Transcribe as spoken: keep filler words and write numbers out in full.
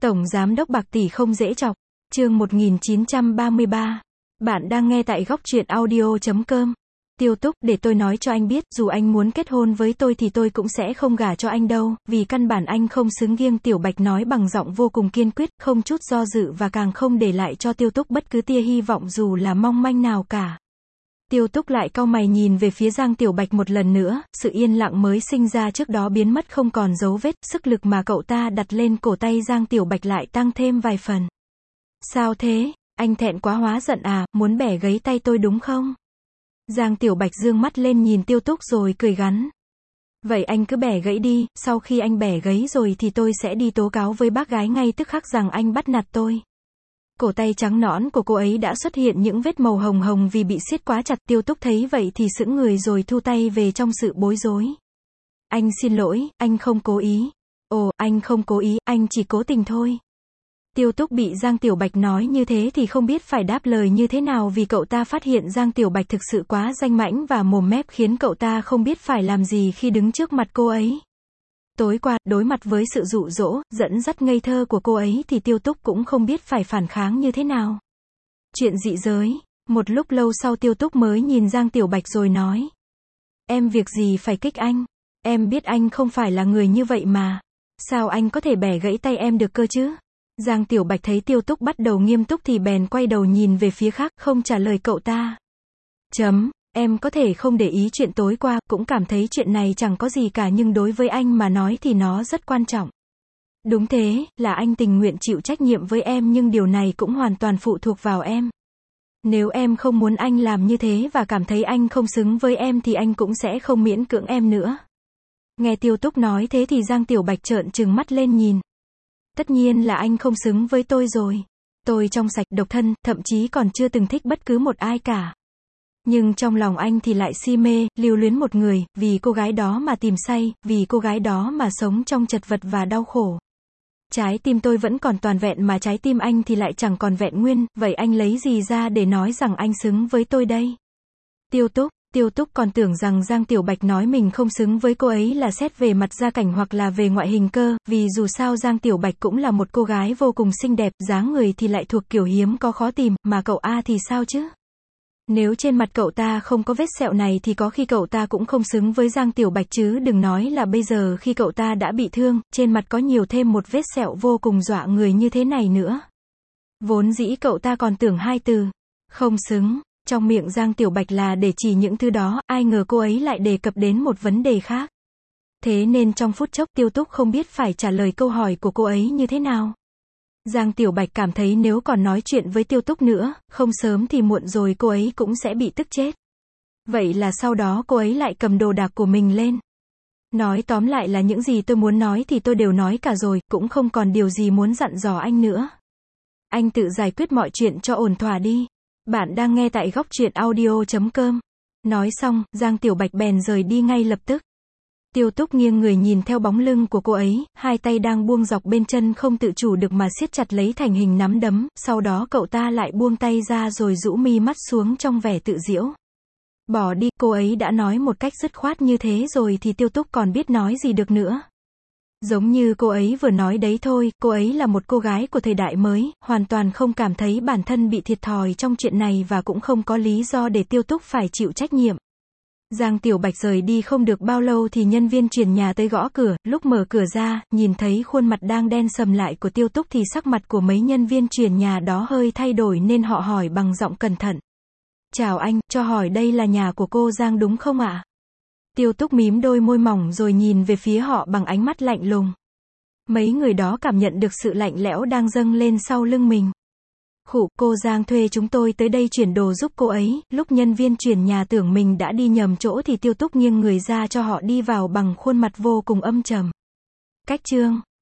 Tổng giám đốc bạc tỷ không dễ chọc. Chương một nghìn chín trăm ba mươi ba. Bạn đang nghe tại góc truyện audio chấm com. Tiêu Túc, để tôi nói cho anh biết, dù anh muốn kết hôn với tôi thì tôi cũng sẽ không gả cho anh đâu, vì căn bản anh không xứng. Giang Tiểu Bạch nói bằng giọng vô cùng kiên quyết, không chút do dự và càng không để lại cho Tiêu Túc bất cứ tia hy vọng dù là mong manh nào cả. Tiêu Túc lại cau mày nhìn về phía Giang Tiểu Bạch một lần nữa, sự yên lặng mới sinh ra trước đó biến mất không còn dấu vết, sức lực mà cậu ta đặt lên cổ tay Giang Tiểu Bạch lại tăng thêm vài phần. Sao thế, anh thẹn quá hóa giận à, muốn bẻ gãy tay tôi đúng không? Giang Tiểu Bạch dương mắt lên nhìn Tiêu Túc rồi cười gắn. Vậy anh cứ bẻ gãy đi, sau khi anh bẻ gãy rồi thì tôi sẽ đi tố cáo với bác gái ngay tức khắc rằng anh bắt nạt tôi. Cổ tay trắng nõn của cô ấy đã xuất hiện những vết màu hồng hồng vì bị siết quá chặt. Tiêu Túc thấy vậy thì sững người rồi thu tay về trong sự bối rối. Anh xin lỗi, anh không cố ý. Ồ, anh không cố ý, anh chỉ cố tình thôi. Tiêu Túc bị Giang Tiểu Bạch nói như thế thì không biết phải đáp lời như thế nào, vì cậu ta phát hiện Giang Tiểu Bạch thực sự quá danh mãnh và mồm mép khiến cậu ta không biết phải làm gì khi đứng trước mặt cô ấy. Tối qua, đối mặt với sự dụ dỗ, dẫn dắt ngây thơ của cô ấy thì Tiêu Túc cũng không biết phải phản kháng như thế nào. Chuyện dị giới. Một lúc lâu sau Tiêu Túc mới nhìn Giang Tiểu Bạch rồi nói. Em việc gì phải kích anh? Em biết anh không phải là người như vậy mà. Sao anh có thể bẻ gãy tay em được cơ chứ? Giang Tiểu Bạch thấy Tiêu Túc bắt đầu nghiêm túc thì bèn quay đầu nhìn về phía khác, không trả lời cậu ta. Chấm. Em có thể không để ý chuyện tối qua, cũng cảm thấy chuyện này chẳng có gì cả, nhưng đối với anh mà nói thì nó rất quan trọng. Đúng thế, là anh tình nguyện chịu trách nhiệm với em, nhưng điều này cũng hoàn toàn phụ thuộc vào em. Nếu em không muốn anh làm như thế và cảm thấy anh không xứng với em thì anh cũng sẽ không miễn cưỡng em nữa. Nghe Tiêu Túc nói thế thì Giang Tiểu Bạch trợn trừng mắt lên nhìn. Tất nhiên là anh không xứng với tôi rồi. Tôi trong sạch, độc thân, thậm chí còn chưa từng thích bất cứ một ai cả. Nhưng trong lòng anh thì lại si mê, lưu luyến một người, vì cô gái đó mà tìm say, vì cô gái đó mà sống trong chật vật và đau khổ. Trái tim tôi vẫn còn toàn vẹn mà trái tim anh thì lại chẳng còn vẹn nguyên, vậy anh lấy gì ra để nói rằng anh xứng với tôi đây? Tiêu Túc, Tiêu Túc còn tưởng rằng Giang Tiểu Bạch nói mình không xứng với cô ấy là xét về mặt gia cảnh hoặc là về ngoại hình cơ, vì dù sao Giang Tiểu Bạch cũng là một cô gái vô cùng xinh đẹp, dáng người thì lại thuộc kiểu hiếm có khó tìm, mà cậu A thì sao chứ? Nếu trên mặt cậu ta không có vết sẹo này thì có khi cậu ta cũng không xứng với Giang Tiểu Bạch chứ đừng nói là bây giờ khi cậu ta đã bị thương, trên mặt có nhiều thêm một vết sẹo vô cùng dọa người như thế này nữa. Vốn dĩ cậu ta còn tưởng hai từ, không xứng, trong miệng Giang Tiểu Bạch là để chỉ những thứ đó, ai ngờ cô ấy lại đề cập đến một vấn đề khác. Thế nên trong phút chốc Tiêu Túc không biết phải trả lời câu hỏi của cô ấy như thế nào. Giang Tiểu Bạch cảm thấy nếu còn nói chuyện với Tiêu Túc nữa, không sớm thì muộn rồi cô ấy cũng sẽ bị tức chết. Vậy là sau đó cô ấy lại cầm đồ đạc của mình lên. Nói tóm lại là những gì tôi muốn nói thì tôi đều nói cả rồi, cũng không còn điều gì muốn dặn dò anh nữa. Anh tự giải quyết mọi chuyện cho ổn thỏa đi. Bạn đang nghe tại góc truyện audio chấm com. Nói xong, Giang Tiểu Bạch bèn rời đi ngay lập tức. Tiêu Túc nghiêng người nhìn theo bóng lưng của cô ấy, hai tay đang buông dọc bên chân không tự chủ được mà siết chặt lấy thành hình nắm đấm, sau đó cậu ta lại buông tay ra rồi rũ mi mắt xuống trong vẻ tự giễu. Bỏ đi, cô ấy đã nói một cách dứt khoát như thế rồi thì Tiêu Túc còn biết nói gì được nữa. Giống như cô ấy vừa nói đấy thôi, cô ấy là một cô gái của thời đại mới, hoàn toàn không cảm thấy bản thân bị thiệt thòi trong chuyện này và cũng không có lý do để Tiêu Túc phải chịu trách nhiệm. Giang Tiểu Bạch rời đi không được bao lâu thì nhân viên chuyển nhà tới gõ cửa, lúc mở cửa ra, nhìn thấy khuôn mặt đang đen sầm lại của Tiêu Túc thì sắc mặt của mấy nhân viên chuyển nhà đó hơi thay đổi nên họ hỏi bằng giọng cẩn thận. Chào anh, cho hỏi đây là nhà của cô Giang đúng không ạ? Tiêu Túc mím đôi môi mỏng rồi nhìn về phía họ bằng ánh mắt lạnh lùng. Mấy người đó cảm nhận được sự lạnh lẽo đang dâng lên sau lưng mình. Khụ, cô Giang thuê chúng tôi tới đây chuyển đồ giúp cô ấy. Lúc nhân viên chuyển nhà tưởng mình đã đi nhầm chỗ thì Tiêu Túc nghiêng người ra cho họ đi vào bằng khuôn mặt vô cùng âm trầm. Cách chương